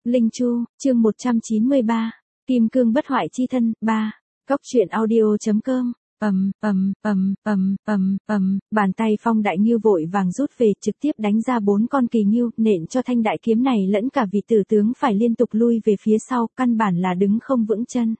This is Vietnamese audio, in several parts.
Linh Chu, chương 193, Kim cương bất hoại chi thân, 3, Cóc truyện audio.com. Bàn tay Phong Đại Ngưu vội vàng rút về, trực tiếp đánh ra 4 con kỳ ngưu, nện cho thanh đại kiếm này lẫn cả vị tử tướng phải liên tục lui về phía sau, căn bản là đứng không vững chân.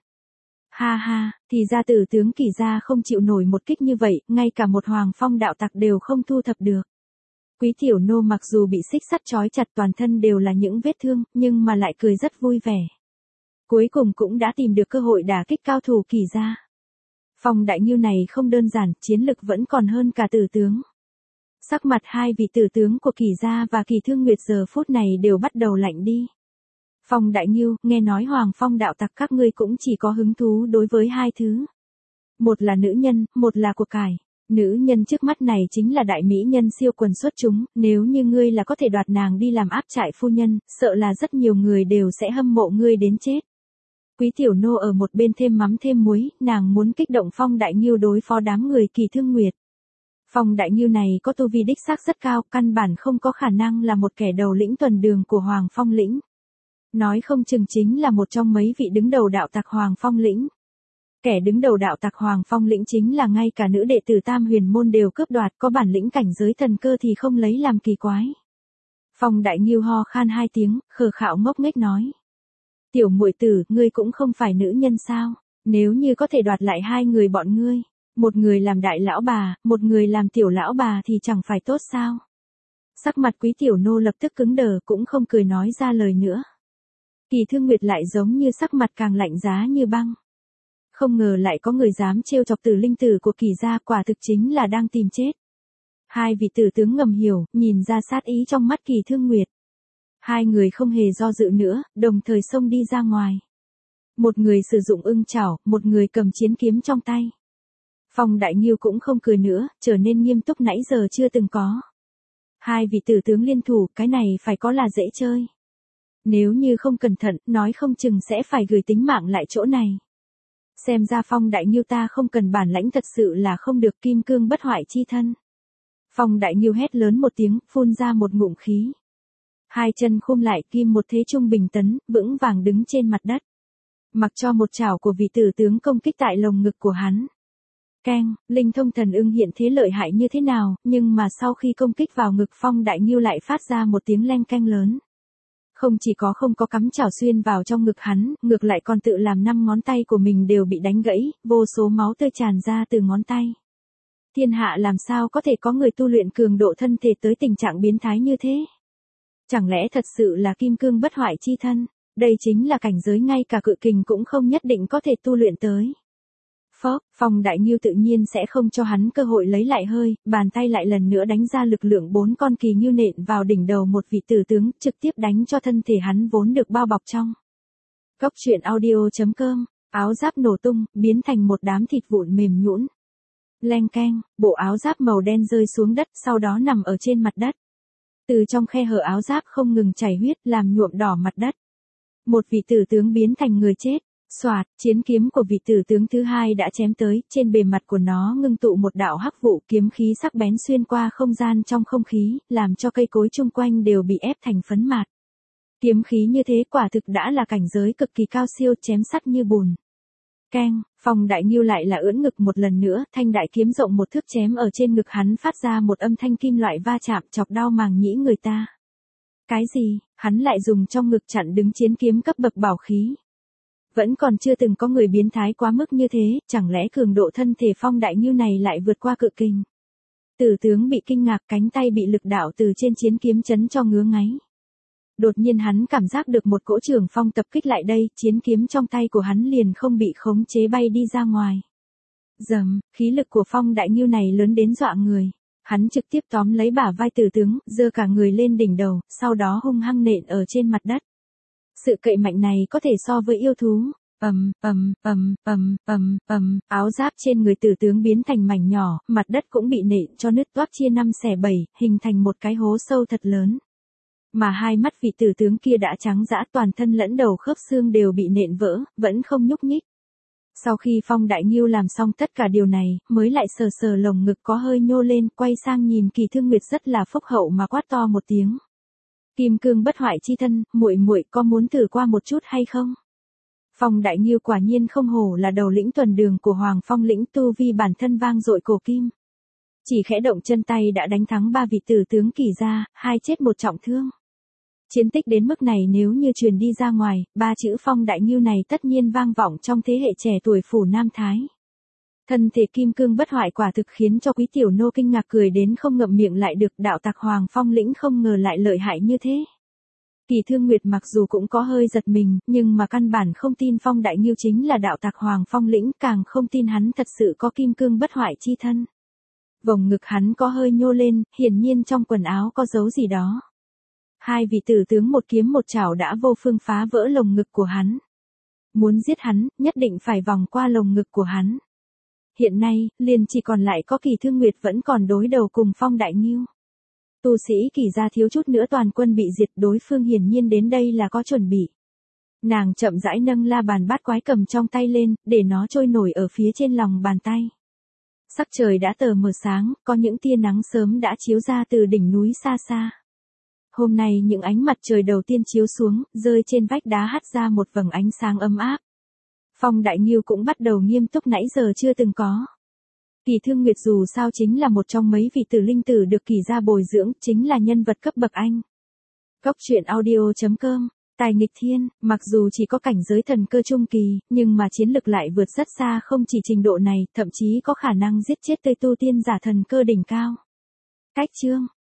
Ha ha, thì ra tử tướng Kỳ gia không chịu nổi một kích như vậy, ngay cả một Hoàng Phong đạo tặc đều không thu thập được. Quý tiểu nô mặc dù bị xích sắt trói chặt toàn thân đều là những vết thương, nhưng mà lại cười rất vui vẻ. Cuối cùng cũng đã tìm được cơ hội đả kích cao thủ Kỳ gia. Phong Đại Ngưu này không đơn giản, chiến lực vẫn còn hơn cả tử tướng. Sắc mặt hai vị tử tướng của Kỳ gia và Kỳ Thương Nguyệt giờ phút này đều bắt đầu lạnh đi. Phong Đại Ngưu, nghe nói Hoàng Phong đạo tặc các ngươi cũng chỉ có hứng thú đối với hai thứ. Một là nữ nhân, một là của cải. Nữ nhân trước mắt này chính là đại mỹ nhân siêu quần xuất chúng, nếu như ngươi là có thể đoạt nàng đi làm áp trại phu nhân, sợ là rất nhiều người đều sẽ hâm mộ ngươi đến chết. Quý tiểu nô ở một bên thêm mắm thêm muối, nàng muốn kích động Phong Đại Ngưu đối phó đám người Kỳ Thương Nguyệt. Phong Đại Ngưu này có tu vi đích xác rất cao, căn bản không có khả năng là một kẻ đầu lĩnh tuần đường của Hoàng Phong lĩnh. Nói không chừng chính là một trong mấy vị đứng đầu đạo tặc Hoàng Phong lĩnh. Kẻ đứng đầu đạo tặc Hoàng Phong lĩnh chính là ngay cả nữ đệ tử Tam Huyền môn đều cướp đoạt, có bản lĩnh cảnh giới thần cơ thì không lấy làm kỳ quái. Phong Đại Ngưu ho khan 2 tiếng, khờ khạo ngốc nghếch nói: "Tiểu muội tử, ngươi cũng không phải nữ nhân sao? Nếu như có thể đoạt lại hai người bọn ngươi, một người làm đại lão bà, một người làm tiểu lão bà thì chẳng phải tốt sao?" Sắc mặt quý tiểu nô lập tức cứng đờ, cũng không cười nói ra lời nữa. Kỳ Thương Nguyệt lại giống như sắc mặt càng lạnh giá như băng. Không ngờ lại có người dám trêu chọc tử linh tử của Kỳ gia, quả thực chính là đang tìm chết. Hai vị tử tướng ngầm hiểu, nhìn ra sát ý trong mắt Kỳ Thương Nguyệt. Hai người không hề do dự nữa, đồng thời xông đi ra ngoài. Một người sử dụng ưng chảo, một người cầm chiến kiếm trong tay. Phong Đại Ngưu cũng không cười nữa, trở nên nghiêm túc nãy giờ chưa từng có. Hai vị tử tướng liên thủ, cái này phải có là dễ chơi. Nếu như không cẩn thận, nói không chừng sẽ phải gửi tính mạng lại chỗ này. Xem ra Phong Đại Ngưu ta không cần bản lãnh thật sự là không được, kim cương bất hoại chi thân. Phong Đại Ngưu hét lớn một tiếng, phun ra một ngụm khí. Hai chân khum lại, kim một thế trung bình tấn, vững vàng đứng trên mặt đất. Mặc cho một chảo của vị tử tướng công kích tại lồng ngực của hắn. Keng, linh thông thần ưng hiện thế lợi hại như thế nào, nhưng mà sau khi công kích vào ngực Phong Đại Ngưu lại phát ra một tiếng leng keng lớn. Không chỉ có không có cắm chảo xuyên vào trong ngực hắn, ngược lại còn tự làm 5 ngón tay của mình đều bị đánh gãy, vô số máu tươi tràn ra từ ngón tay. Thiên hạ làm sao có thể có người tu luyện cường độ thân thể tới tình trạng biến thái như thế? Chẳng lẽ thật sự là kim cương bất hoại chi thân? Đây chính là cảnh giới ngay cả cự kình cũng không nhất định có thể tu luyện tới. Phốc, Phong Đại Ngưu tự nhiên sẽ không cho hắn cơ hội lấy lại hơi, bàn tay lại lần nữa đánh ra lực lượng 4 con kỳ ngưu nện vào đỉnh đầu một vị tử tướng, trực tiếp đánh cho thân thể hắn vốn được bao bọc trong. Cóc truyện audio.com, áo giáp nổ tung, biến thành một đám thịt vụn mềm nhũn. Leng keng, bộ áo giáp màu đen rơi xuống đất, sau đó nằm ở trên mặt đất. Từ trong khe hở áo giáp không ngừng chảy huyết, làm nhuộm đỏ mặt đất. Một vị tử tướng biến thành người chết. Soạt, chiến kiếm của vị tử tướng thứ hai đã chém tới, trên bề mặt của nó ngưng tụ một đạo hắc vụ, kiếm khí sắc bén xuyên qua không gian trong không khí, làm cho cây cối chung quanh đều bị ép thành phấn mạt. Kiếm khí như thế quả thực đã là cảnh giới cực kỳ cao siêu, chém sắt như bùn. Keng, Phong Đại Ngưu lại là ưỡn ngực một lần nữa, thanh đại kiếm rộng 1 thước chém ở trên ngực hắn, phát ra một âm thanh kim loại va chạm, chọc đau màng nhĩ người ta. Cái gì? Hắn lại dùng trong ngực chặn đứng chiến kiếm cấp bậc bảo khí. Vẫn còn chưa từng có người biến thái quá mức như thế, chẳng lẽ cường độ thân thể Phong Đại Ngưu này lại vượt qua cự kình? Tử tướng bị kinh ngạc, cánh tay bị lực đạo từ trên chiến kiếm chấn cho ngứa ngáy. Đột nhiên hắn cảm giác được một cỗ trường phong tập kích lại đây, chiến kiếm trong tay của hắn liền không bị khống chế bay đi ra ngoài. Dầm, khí lực của Phong Đại Ngưu này lớn đến dọa người. Hắn trực tiếp tóm lấy bả vai tử tướng, giơ cả người lên đỉnh đầu, sau đó hung hăng nện ở trên mặt đất. Sự cậy mạnh này có thể so với yêu thú. Áo giáp trên người tử tướng biến thành mảnh nhỏ, mặt đất cũng bị nện cho nứt toác chia 5 xẻ 7, hình thành một cái hố sâu thật lớn. Mà hai mắt vị tử tướng kia đã trắng dã, toàn thân lẫn đầu khớp xương đều bị nện vỡ, vẫn không nhúc nhích. Sau khi Phong Đại Ngưu làm xong tất cả điều này, mới lại sờ sờ lồng ngực có hơi nhô lên, quay sang nhìn Kỳ Thương Nguyệt rất là phúc hậu mà quát to một tiếng. Kim cương bất hoại chi thân, muội muội có muốn thử qua một chút hay không? Phong Đại Nghiêu quả nhiên không hổ là đầu lĩnh tuần đường của Hoàng Phong lĩnh, tu vi bản thân vang dội cổ kim. Chỉ khẽ động chân tay đã đánh thắng 3 vị tử tướng Kỳ gia, 2 chết 1 trọng thương. Chiến tích đến mức này nếu như truyền đi ra ngoài, 3 chữ Phong Đại Nghiêu này tất nhiên vang vọng trong thế hệ trẻ tuổi phủ Nam Thái. Thân thể kim cương bất hoại quả thực khiến cho Quý tiểu nô kinh ngạc cười đến không ngậm miệng lại được, đạo tặc Hoàng Phong lĩnh không ngờ lại lợi hại như thế. Kỳ Thương Nguyệt mặc dù cũng có hơi giật mình, nhưng mà căn bản không tin Phong Đại Nghiêu chính là đạo tặc Hoàng Phong lĩnh, càng không tin hắn thật sự có kim cương bất hoại chi thân. Vòng ngực hắn có hơi nhô lên, hiển nhiên trong quần áo có dấu gì đó. 2 vị tử tướng một kiếm một chảo đã vô phương phá vỡ lồng ngực của hắn. Muốn giết hắn, nhất định phải vòng qua lồng ngực của hắn. Hiện nay, liền chỉ còn lại có Kỳ Thương Nguyệt vẫn còn đối đầu cùng Phong Đại Nghiêu. Tu sĩ Kỳ gia thiếu chút nữa toàn quân bị diệt, đối phương hiển nhiên đến đây là có chuẩn bị. Nàng chậm rãi nâng la bàn bát quái cầm trong tay lên, để nó trôi nổi ở phía trên lòng bàn tay. Sắc trời đã tờ mờ sáng, có những tia nắng sớm đã chiếu ra từ đỉnh núi xa xa. Hôm nay những ánh mặt trời đầu tiên chiếu xuống, rơi trên vách đá hắt ra một vầng ánh sáng ấm áp. Phong Đại Nghiêu cũng bắt đầu nghiêm túc nãy giờ chưa từng có. Kỳ Thương Nguyệt dù sao chính là một trong mấy vị tử linh tử được Kỳ gia bồi dưỡng, chính là nhân vật cấp bậc anh. Góc truyện audio.com, tài nghịch thiên, mặc dù chỉ có cảnh giới thần cơ trung kỳ, nhưng mà chiến lực lại vượt rất xa, không chỉ trình độ này, thậm chí có khả năng giết chết Tây tu tiên giả thần cơ đỉnh cao. Cách chương